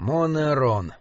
Монерон.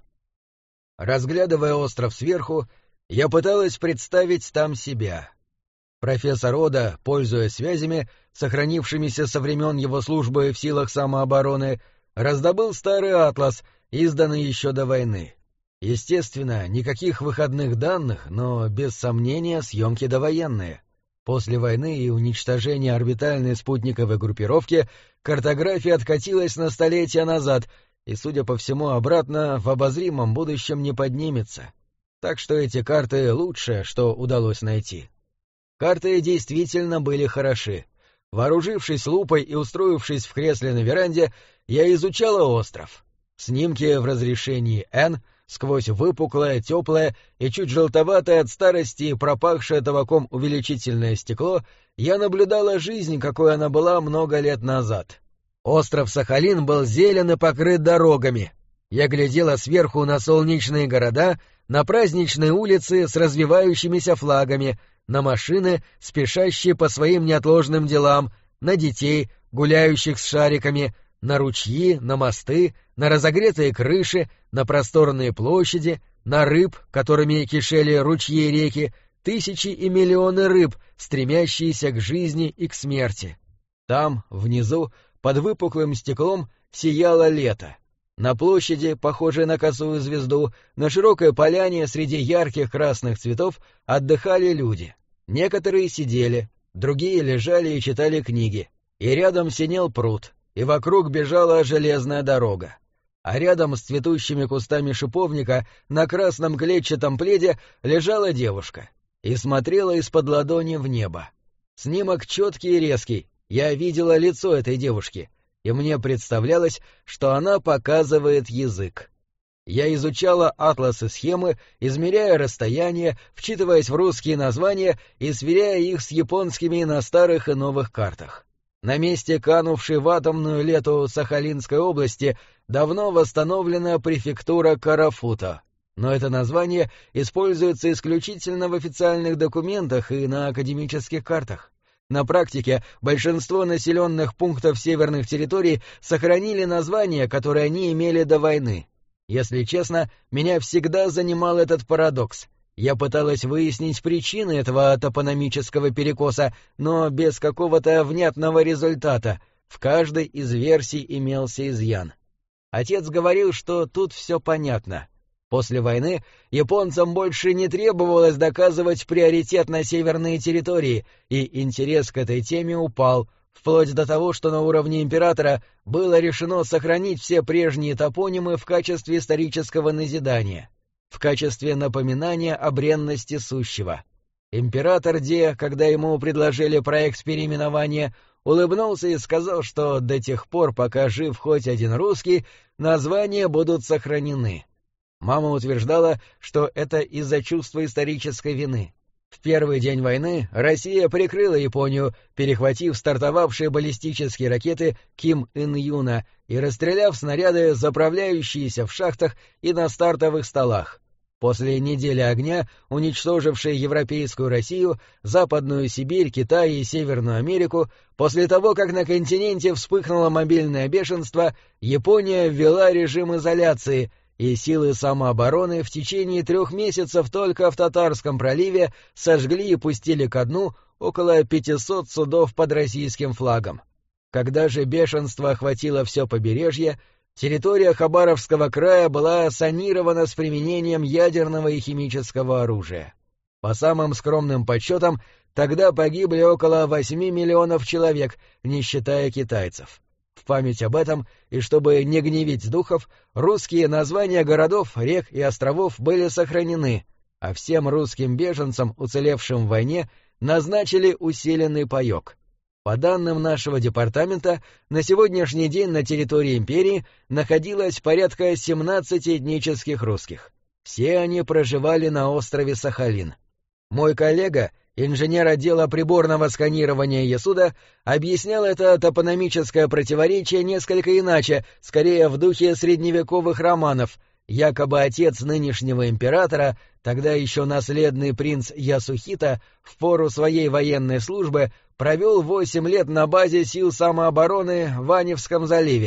Разглядывая остров сверху, я пыталась представить там себя. Профессор Ода, пользуясь связями, сохранившимися со времен его службы в силах самообороны, раздобыл старый атлас, изданный еще до войны. Естественно, никаких выходных данных, но, без сомнения, съемки довоенные. После войны и уничтожения орбитальной спутниковой группировки картография откатилась на столетия назад и, судя по всему, обратно в обозримом будущем не поднимется. Так что эти карты — лучшее, что удалось найти. Карты действительно были хороши. Вооружившись лупой и устроившись в кресле на веранде, я изучала остров. Снимки в разрешении N, сквозь выпуклое, теплое и чуть желтоватое от старости и пропахшее табаком увеличительное стекло, я наблюдала жизнь, какой она была много лет назад. Остров Сахалин был зелен и покрыт дорогами. Я глядела сверху на солнечные города, на праздничные улицы с развивающимися флагами, на машины, спешащие по своим неотложным делам, на детей, гуляющих с шариками, на ручьи, на мосты, на разогретые крыши, на просторные площади, на рыб, которыми кишели ручьи и реки, тысячи и миллионы рыб, стремящиеся к жизни и к смерти. Там, внизу, под выпуклым стеклом, сияло лето. На площади, похожей на косую звезду, на широкой поляне среди ярких красных цветов отдыхали люди. Некоторые сидели, другие лежали и читали книги, и рядом синел пруд, и вокруг бежала железная дорога. А рядом с цветущими кустами шиповника на красном клетчатом пледе лежала девушка и смотрела из-под ладони в небо. Снимок четкий и резкий, я видела лицо этой девушки, и мне представлялось, что она показывает язык. Я изучала атласы схемы, измеряя расстояние, вчитываясь в русские названия и сверяя их с японскими на старых и новых картах. На месте канувшей в атомную лету Сахалинской области давно восстановлена префектура Карафута, но это название используется исключительно в официальных документах и на академических картах. На практике большинство населенных пунктов северных территорий сохранили названия, которые они имели до войны. Если честно, меня всегда занимал этот парадокс. Я пыталась выяснить причины этого топономического перекоса, но без какого-то внятного результата. В каждой из версий имелся изъян. Отец говорил, что тут все понятно. После войны японцам больше не требовалось доказывать приоритет на северные территории, и интерес к этой теме упал, вплоть до того, что на уровне императора было решено сохранить все прежние топонимы в качестве исторического назидания, в качестве напоминания о бренности сущего. Император Де, когда ему предложили проект переименования, улыбнулся и сказал, что до тех пор, пока жив хоть один русский, названия будут сохранены. Мама утверждала, что это из-за чувства исторической вины. В первый день войны Россия прикрыла Японию, перехватив стартовавшие баллистические ракеты Ким Ин Юна и расстреляв снаряды, заправляющиеся в шахтах и на стартовых столах. После недели огня, уничтожившей европейскую Россию, Западную Сибирь, Китай и Северную Америку, после того, как на континенте вспыхнуло мобильное бешенство, Япония ввела режим изоляции, и силы самообороны в течение 3 месяцев только в Татарском проливе сожгли и пустили ко дну около 500 судов под российским флагом. Когда же бешенство охватило все побережье, территория Хабаровского края была санирована с применением ядерного и химического оружия. По самым скромным подсчетам, тогда погибли около 8 миллионов человек, не считая китайцев. В память об этом, и чтобы не гневить духов, русские названия городов, рек и островов были сохранены, а всем русским беженцам, уцелевшим в войне, назначили усиленный паёк. По данным нашего департамента, на сегодняшний день на территории империи находилось порядка 17 этнических русских. Все они проживали на острове Сахалин. Мой коллега, инженер отдела приборного сканирования ЕСУДа, объяснял это топономическое противоречие несколько иначе, скорее в духе средневековых романов. Якобы отец нынешнего императора, тогда еще наследный принц Ясухита, в пору своей военной службы провел 8 лет на базе сил самообороны в Аневском заливе.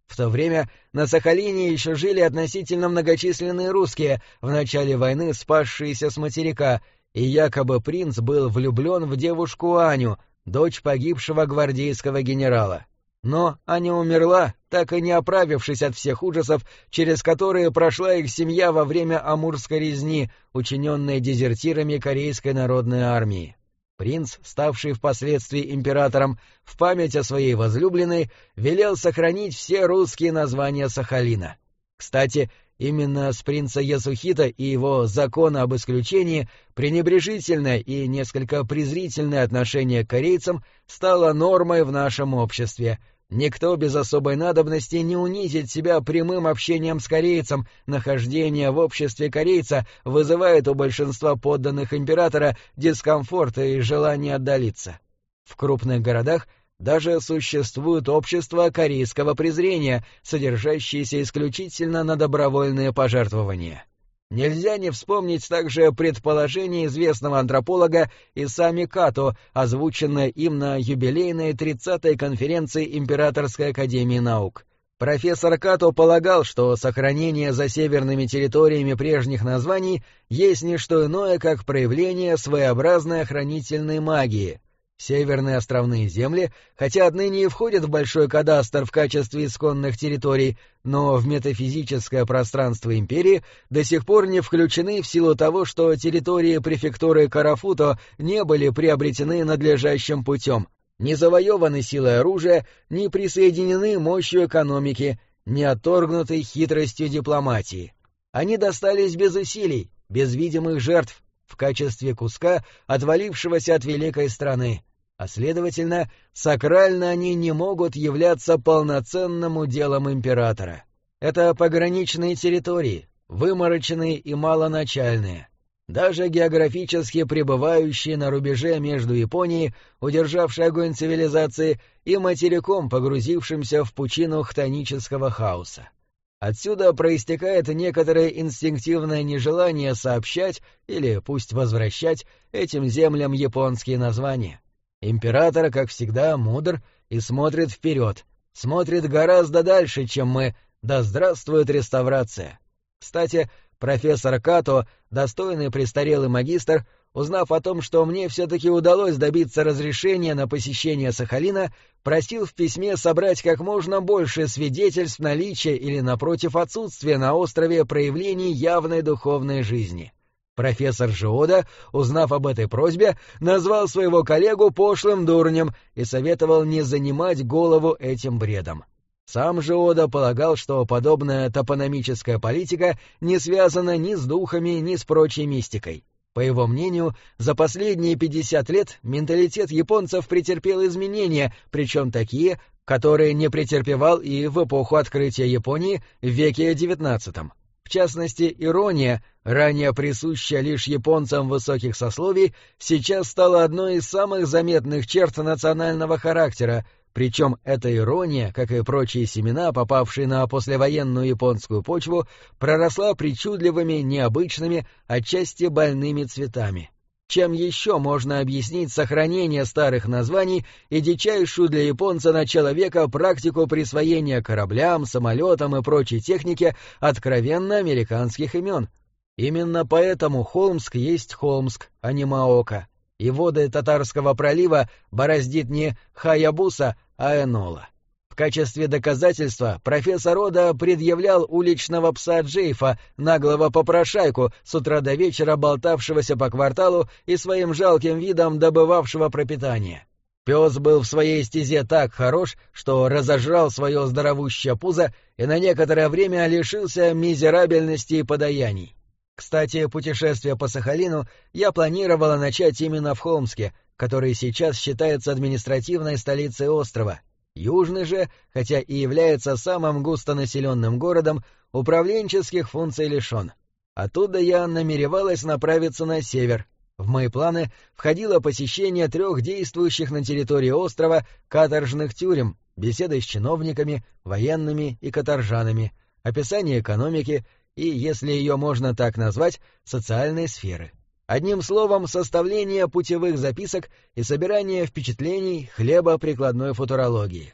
В то время на Сахалине еще жили относительно многочисленные русские, в начале войны спасшиеся с материка, и якобы принц был влюблен в девушку Аню, дочь погибшего гвардейского генерала. Но Аня умерла, так и не оправившись от всех ужасов, через которые прошла их семья во время Амурской резни, учиненной дезертирами Корейской народной армии. Принц, ставший впоследствии императором, в память о своей возлюбленной, велел сохранить все русские названия Сахалина. Кстати, именно с принца Ясухита и его закона об исключении пренебрежительное и несколько презрительное отношение к корейцам стало нормой в нашем обществе. Никто без особой надобности не унизит себя прямым общением с корейцем, нахождение в обществе корейца вызывает у большинства подданных императора дискомфорт и желание отдалиться. В крупных городах даже существует общество корейского презрения, содержащееся исключительно на добровольные пожертвования. Нельзя не вспомнить также предположение известного антрополога Исами Като, озвученное им на юбилейной 30-й конференции Императорской академии наук. Профессор Като полагал, что сохранение за северными территориями прежних названий есть не что иное, как проявление своеобразной охранительной магии. Северные островные земли, хотя отныне и входят в большой кадастр в качестве исконных территорий, но в метафизическое пространство империи до сих пор не включены в силу того, что территории префектуры Карафуто не были приобретены надлежащим путем, не завоеваны силой оружия, не присоединены мощью экономики, не отторгнуты хитростью дипломатии. Они достались без усилий, без видимых жертв, в качестве куска, отвалившегося от великой страны, а следовательно, сакрально они не могут являться полноценным уделом императора. Это пограничные территории, вымороченные и малоначальные. Даже географически пребывающие на рубеже между Японией, удержавшей огонь цивилизации, и материком, погрузившимся в пучину хтонического хаоса. Отсюда проистекает некоторое инстинктивное нежелание сообщать, или пусть возвращать, этим землям японские названия. Император, как всегда, мудр и смотрит вперед, смотрит гораздо дальше, чем мы, да здравствует реставрация. Кстати, профессор Като, достойный престарелый магистр, узнав о том, что мне все-таки удалось добиться разрешения на посещение Сахалина, просил в письме собрать как можно больше свидетельств наличия или, напротив, отсутствия на острове проявлений явной духовной жизни. Профессор же Ода, узнав об этой просьбе, назвал своего коллегу пошлым дурнем и советовал не занимать голову этим бредом. Сам же Ода полагал, что подобная топономическая политика не связана ни с духами, ни с прочей мистикой. По его мнению, за последние 50 лет менталитет японцев претерпел изменения, причем такие, которые не претерпевал и в эпоху открытия Японии в веке XIX. В частности, ирония, ранее присущая лишь японцам высоких сословий, сейчас стала одной из самых заметных черт национального характера, причем эта ирония, как и прочие семена, попавшие на послевоенную японскую почву, проросла причудливыми, необычными, отчасти больными цветами. Чем еще можно объяснить сохранение старых названий и дичайшую для японца начала века практику присвоения кораблям, самолетам и прочей технике откровенно американских имен? Именно поэтому Холмск есть Холмск, а не Маока, и воды Татарского пролива бороздит не Хаябуса, а Энола. В качестве доказательства профессор Ода предъявлял уличного пса Джейфа, наглого попрошайку, с утра до вечера болтавшегося по кварталу и своим жалким видом добывавшего пропитание. Пес был в своей стезе так хорош, что разожрал свое здоровущее пузо и на некоторое время лишился мизерабельности и подаяний. Кстати, путешествие по Сахалину я планировала начать именно в Холмске, который сейчас считается административной столицей острова. Южный же, хотя и является самым густонаселенным городом, управленческих функций лишен. Оттуда я намеревалась направиться на север. В мои планы входило посещение 3 действующих на территории острова каторжных тюрем, беседы с чиновниками, военными и каторжанами, описание экономики и, если ее можно так назвать, социальной сферы. Одним словом, составление путевых записок и собирание впечатлений хлеба прикладной футурологии.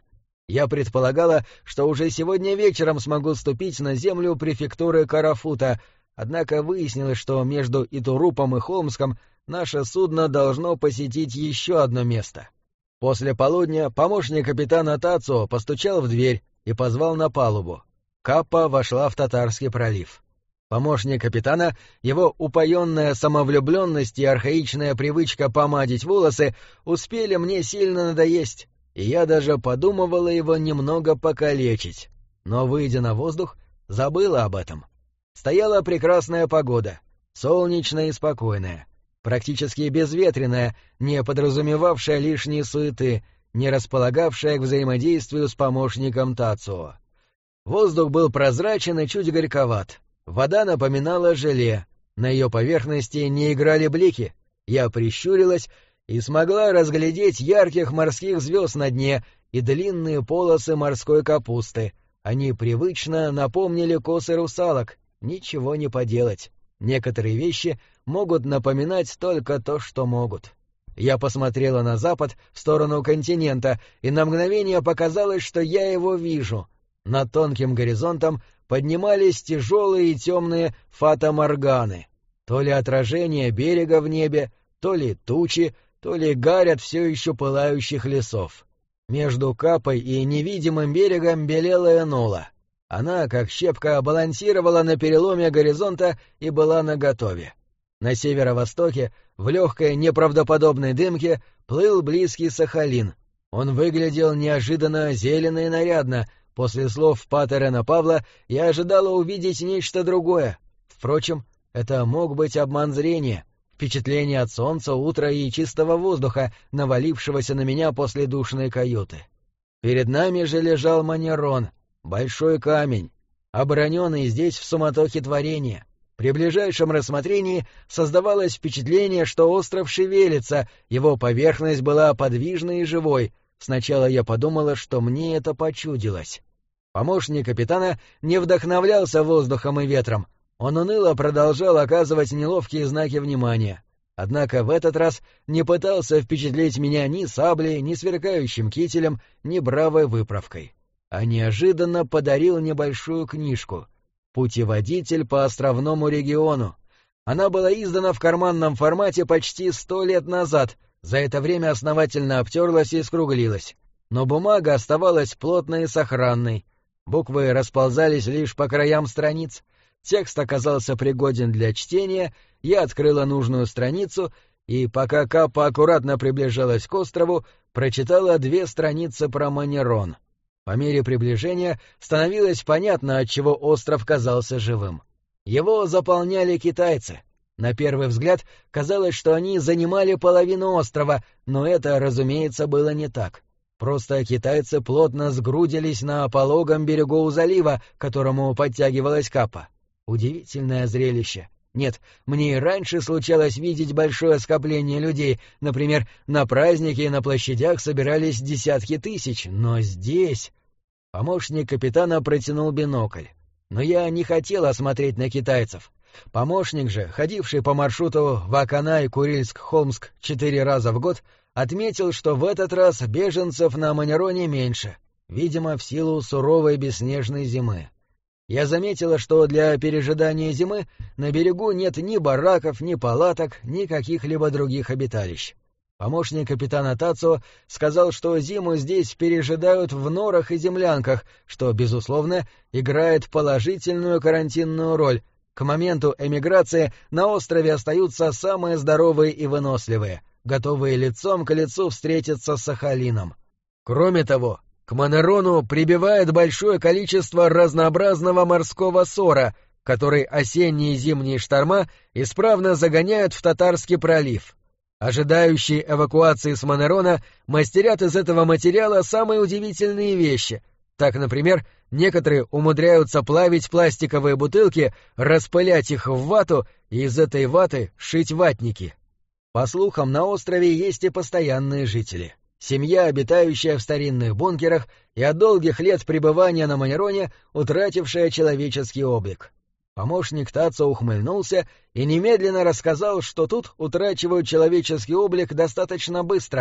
Я предполагала, что уже сегодня вечером смогу ступить на землю префектуры Карафута, однако выяснилось, что между Итурупом и Холмском наше судно должно посетить еще одно место. После полудня помощник капитана Тацио постучал в дверь и позвал на палубу. Каппа вошла в Татарский пролив. Помощник капитана, его упоенная самовлюбленность и архаичная привычка помадить волосы успели мне сильно надоесть, и я даже подумывала его немного покалечить. Но, выйдя на воздух, забыла об этом. Стояла прекрасная погода, солнечная и спокойная, практически безветренная, не подразумевавшая лишней суеты, не располагавшая к взаимодействию с помощником Тацио. Воздух был прозрачен и чуть горьковат. Вода напоминала желе, на ее поверхности не играли блики. Я прищурилась и смогла разглядеть ярких морских звезд на дне и длинные полосы морской капусты. Они привычно напомнили косы русалок. Ничего не поделать. Некоторые вещи могут напоминать только то, что могут. Я посмотрела на запад, в сторону континента, и на мгновение показалось, что я его вижу. Над тонким горизонтом поднимались тяжелые и темные фата-морганы. То ли отражение берега в небе, то ли тучи, то ли гарь от все еще пылающих лесов. Между Капой и невидимым берегом белела Энола. Она, как щепка, балансировала на переломе горизонта и была наготове. На северо-востоке, в легкой неправдоподобной дымке, плыл близкий Сахалин. Он выглядел неожиданно зелено и нарядно. После слов Патерена Павла я ожидала увидеть нечто другое. Впрочем, это мог быть обман зрения, впечатление от солнца, утра и чистого воздуха, навалившегося на меня после душной каюты. Перед нами же лежал Манерон, большой камень, обороненный здесь в суматохе творения. При ближайшем рассмотрении создавалось впечатление, что остров шевелится, его поверхность была подвижной и живой. Сначала я подумала, что мне это почудилось. Помощник капитана не вдохновлялся воздухом и ветром. Он уныло продолжал оказывать неловкие знаки внимания. Однако в этот раз не пытался впечатлить меня ни саблей, ни сверкающим кителем, ни бравой выправкой. А неожиданно подарил небольшую книжку «Путеводитель по островному региону». Она была издана в карманном формате почти 100 лет назад, за это время основательно обтерлась и скруглилась. Но бумага оставалась плотной и сохранной. Буквы расползались лишь по краям страниц. Текст оказался пригоден для чтения, я открыла нужную страницу и, пока Каппа аккуратно приближалась к острову, прочитала 2 страницы про Манерон. По мере приближения становилось понятно, отчего остров казался живым. Его заполняли китайцы. На первый взгляд казалось, что они занимали половину острова, но это, разумеется, было не так. Просто китайцы плотно сгрудились на пологом берегу у залива, к которому подтягивалась Каппа. Удивительное зрелище. Нет, мне и раньше случалось видеть большое скопление людей, например, на празднике и на площадях собирались десятки тысяч, но здесь... Помощник капитана протянул бинокль. Но я не хотела смотреть на китайцев. Помощник же, ходивший по маршруту Ваканай, Курильск, Холмск 4 раза в год, отметил, что в этот раз беженцев на Манероне меньше, видимо, в силу суровой бесснежной зимы. Я заметила, что для пережидания зимы на берегу нет ни бараков, ни палаток, ни каких-либо других обиталищ. Помощник капитана Тацио сказал, что зиму здесь пережидают в норах и землянках, что, безусловно, играет положительную карантинную роль. К моменту эмиграции на острове остаются самые здоровые и выносливые, готовые лицом к лицу встретиться с Сахалином. Кроме того, к Манерону прибывает большое количество разнообразного морского сора, который осенние и зимние шторма исправно загоняют в Татарский пролив. Ожидающие эвакуации с Манерона мастерят из этого материала самые удивительные вещи. Так, например, некоторые умудряются плавить пластиковые бутылки, распылять их в вату и из этой ваты шить ватники. По слухам, на острове есть и постоянные жители. Семья, обитающая в старинных бункерах и от долгих лет пребывания на Манероне, утратившая человеческий облик. Помощник Тацио ухмыльнулся и немедленно рассказал, что тут утрачивают человеческий облик достаточно быстро,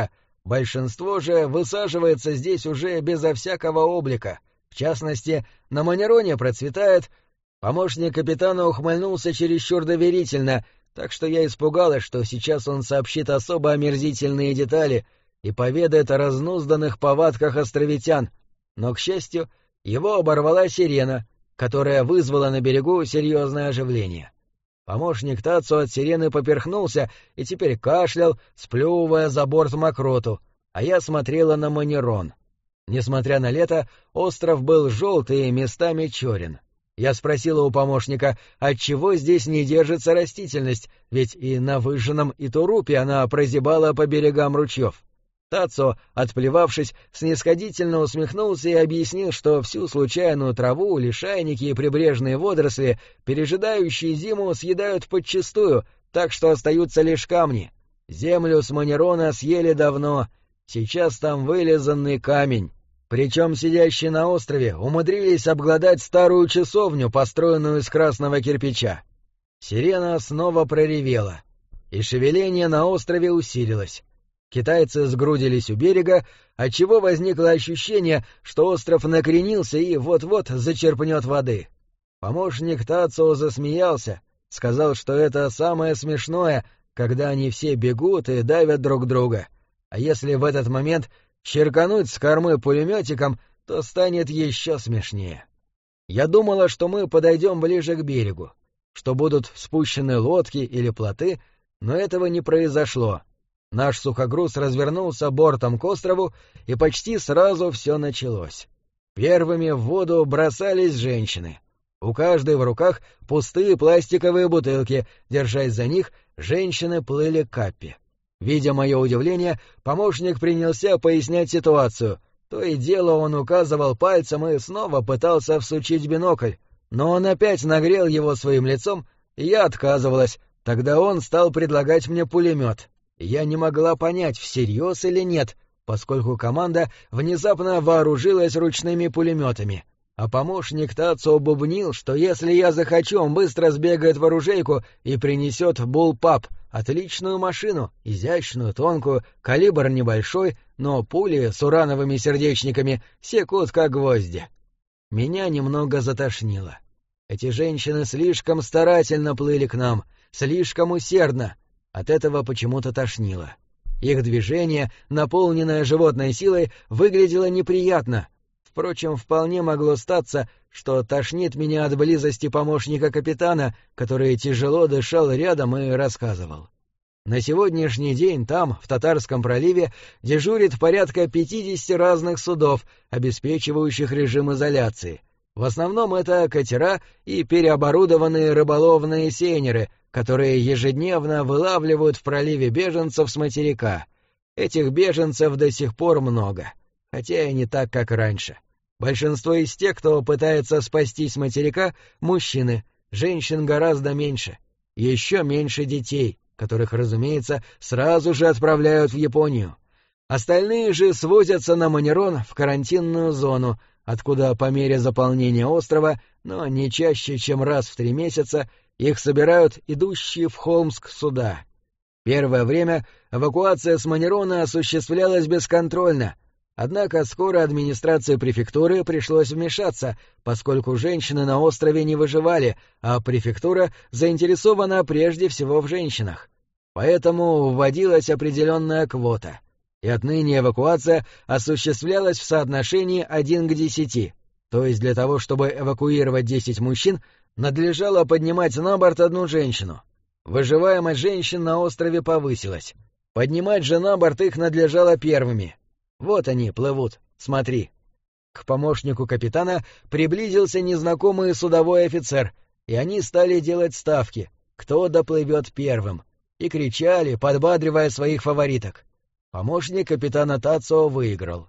Большинство же высаживается здесь уже безо всякого облика. В частности, на Манероне процветает... Помощник капитана ухмыльнулся чересчур доверительно, так что я испугалась, что сейчас он сообщит особо омерзительные детали и поведает о разнузданных повадках островитян. Но, к счастью, его оборвала сирена, которая вызвала на берегу серьезное оживление. Помощник Тацу от сирены поперхнулся и теперь кашлял, сплевывая за борт мокроту, а я смотрела на Манерон. Несмотря на лето, остров был желтый и местами черен. Я спросила у помощника, отчего здесь не держится растительность, ведь и на выжженном Итурупе она прозябала по берегам ручьев. Тацо, отплевавшись, снисходительно усмехнулся и объяснил, что всю случайную траву, лишайники и прибрежные водоросли, пережидающие зиму, съедают подчистую, так что остаются лишь камни. Землю с Манерона съели давно, сейчас там вылизанный камень. Причем сидящие на острове умудрились обглодать старую часовню, построенную из красного кирпича. Сирена снова проревела, и шевеление на острове усилилось. Китайцы сгрудились у берега, отчего возникло ощущение, что остров накренился и вот-вот зачерпнет воды. Помощник Тацо засмеялся, сказал, что это самое смешное, когда они все бегут и давят друг друга, а если в этот момент черкануть с кормы пулеметиком, то станет еще смешнее. Я думала, что мы подойдем ближе к берегу, что будут спущены лодки или плоты, но этого не произошло. Наш сухогруз развернулся бортом к острову, и почти сразу все началось. Первыми в воду бросались женщины. У каждой в руках пустые пластиковые бутылки, держась за них, женщины плыли к Каппи. Видя мое удивление, помощник принялся пояснять ситуацию. То и дело он указывал пальцем и снова пытался всучить бинокль, но он опять нагрел его своим лицом, и я отказывалась. Тогда он стал предлагать мне пулемет. Я не могла понять, всерьез или нет, поскольку команда внезапно вооружилась ручными пулеметами. А помощник Тацо бубнил, что если я захочу, он быстро сбегает в оружейку и принесет буллпап, отличную машину, изящную, тонкую, калибр небольшой, но пули с урановыми сердечниками секут как гвозди. Меня немного затошнило. Эти женщины слишком старательно плыли к нам, слишком усердно. От этого почему-то тошнило. Их движение, наполненное животной силой, выглядело неприятно. Впрочем, вполне могло статься, что тошнит меня от близости помощника капитана, который тяжело дышал рядом и рассказывал. На сегодняшний день там, в Татарском проливе, дежурит порядка 50 разных судов, обеспечивающих режим изоляции. В основном это катера и переоборудованные рыболовные сейнеры, которые ежедневно вылавливают в проливе беженцев с материка. Этих беженцев до сих пор много. Хотя и не так, как раньше. Большинство из тех, кто пытается спастись с материка, мужчины, женщин гораздо меньше. Еще меньше детей, которых, разумеется, сразу же отправляют в Японию. Остальные же свозятся на Манерон в карантинную зону, откуда по мере заполнения острова, но не чаще, чем раз в 3 месяца, их собирают идущие в Холмск суда. Первое время эвакуация с Манерона осуществлялась бесконтрольно. Однако скоро администрации префектуры пришлось вмешаться, поскольку женщины на острове не выживали, а префектура заинтересована прежде всего в женщинах. Поэтому вводилась определенная квота, и отныне эвакуация осуществлялась в соотношении 1:10, то есть для того, чтобы эвакуировать 10 мужчин, надлежало поднимать на борт 1 женщину. Выживаемость женщин на острове повысилась. Поднимать же на борт их надлежало первыми. Вот они плывут, смотри. К помощнику капитана приблизился незнакомый судовой офицер, и они стали делать ставки, кто доплывет первым, и кричали, подбадривая своих фавориток. Помощник капитана Тацо выиграл.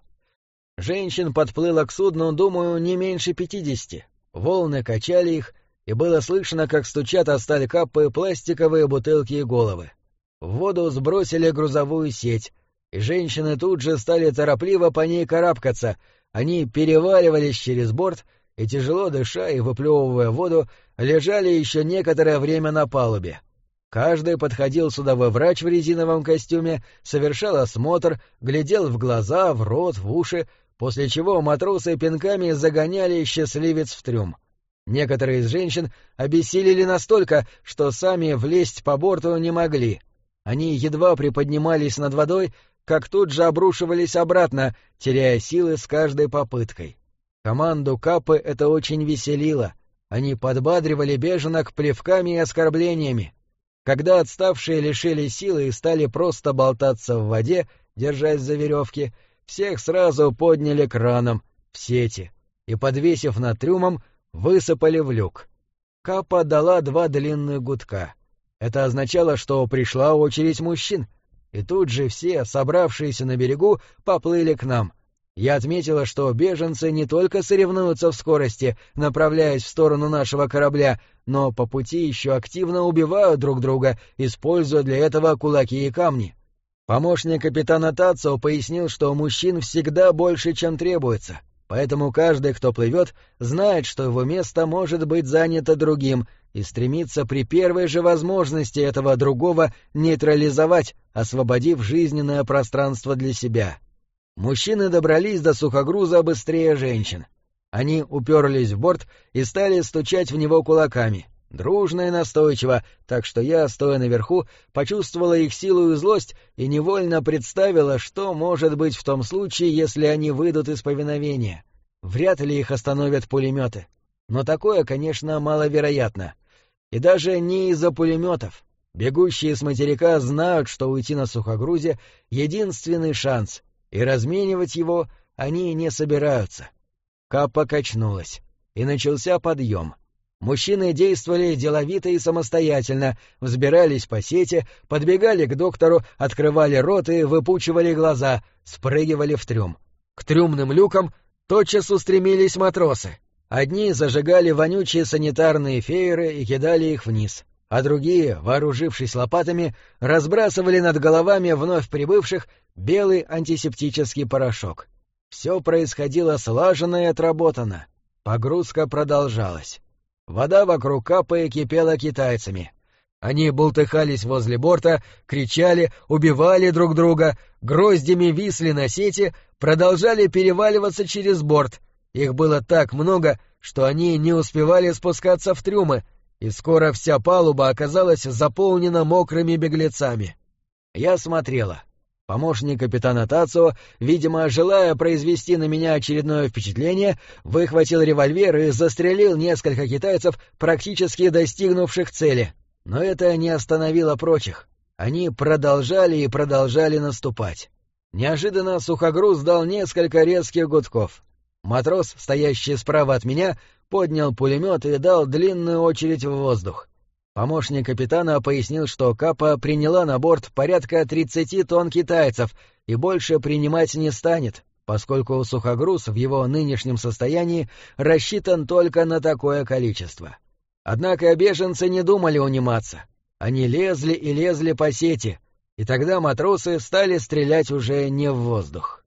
Женщин подплыло к судну, думаю, не меньше 50. Волны качали их, и было слышно, как стучат о сталь Каппы пластиковые бутылки и головы. В воду сбросили грузовую сеть, и женщины тут же стали торопливо по ней карабкаться. Они переваливались через борт и, тяжело дыша и выплевывая воду, лежали еще некоторое время на палубе. Каждый подходил судовой врач в резиновом костюме, совершал осмотр, глядел в глаза, в рот, в уши, после чего матросы пинками загоняли счастливец в трюм. Некоторые из женщин обессилели настолько, что сами влезть по борту не могли. Они едва приподнимались над водой, как тут же обрушивались обратно, теряя силы с каждой попыткой. Команду Каппы это очень веселило. Они подбадривали беженок плевками и оскорблениями. Когда отставшие лишились силы и стали просто болтаться в воде, держась за веревки, всех сразу подняли краном, в сети, и, подвесив над трюмом, высыпали в люк. Каппа дала 2 длинных гудка. Это означало, что пришла очередь мужчин, и тут же все, собравшиеся на берегу, поплыли к нам. Я отметила, что беженцы не только соревнуются в скорости, направляясь в сторону нашего корабля, но по пути еще активно убивают друг друга, используя для этого кулаки и камни. Помощник капитана Тацио пояснил, что мужчин всегда больше, чем требуется, поэтому каждый, кто плывет, знает, что его место может быть занято другим, и стремится при первой же возможности этого другого нейтрализовать, освободив жизненное пространство для себя. Мужчины добрались до сухогруза быстрее женщин. Они уперлись в борт и стали стучать в него кулаками, дружно и настойчиво, так что я, стоя наверху, почувствовала их силу и злость и невольно представила, что может быть в том случае, если они выйдут из повиновения. Вряд ли их остановят пулеметы. Но такое, конечно, маловероятно. И даже не из-за пулеметов. Бегущие с материка знают, что уйти на сухогрузе — единственный шанс, и разменивать его они не собираются. Каппа качнулась, и начался подъем. Мужчины действовали деловито и самостоятельно, взбирались по сети, подбегали к доктору, открывали рот и выпучивали глаза, спрыгивали в трюм. К трюмным люкам тотчас устремились матросы. Одни зажигали вонючие санитарные фееры и кидали их вниз, а другие, вооружившись лопатами, разбрасывали над головами вновь прибывших белый антисептический порошок. Все происходило слаженно и отработано. Погрузка продолжалась. Вода вокруг Каппы кипела китайцами. Они бултыхались возле борта, кричали, убивали друг друга, гроздями висли на сети, продолжали переваливаться через борт. Их было так много, что они не успевали спускаться в трюмы, и скоро вся палуба оказалась заполнена мокрыми беглецами. Я смотрела. Помощник капитана Тацио, видимо, желая произвести на меня очередное впечатление, выхватил револьвер и застрелил несколько китайцев, практически достигнувших цели. Но это не остановило прочих. Они продолжали и продолжали наступать. Неожиданно сухогруз дал несколько резких гудков. Матрос, стоящий справа от меня, поднял пулемет и дал длинную очередь в воздух. Помощник капитана пояснил, что Каппа приняла на борт порядка 30 тонн китайцев и больше принимать не станет, поскольку сухогруз в его нынешнем состоянии рассчитан только на такое количество. Однако беженцы не думали униматься. Они лезли и лезли по сети, и тогда матросы стали стрелять уже не в воздух.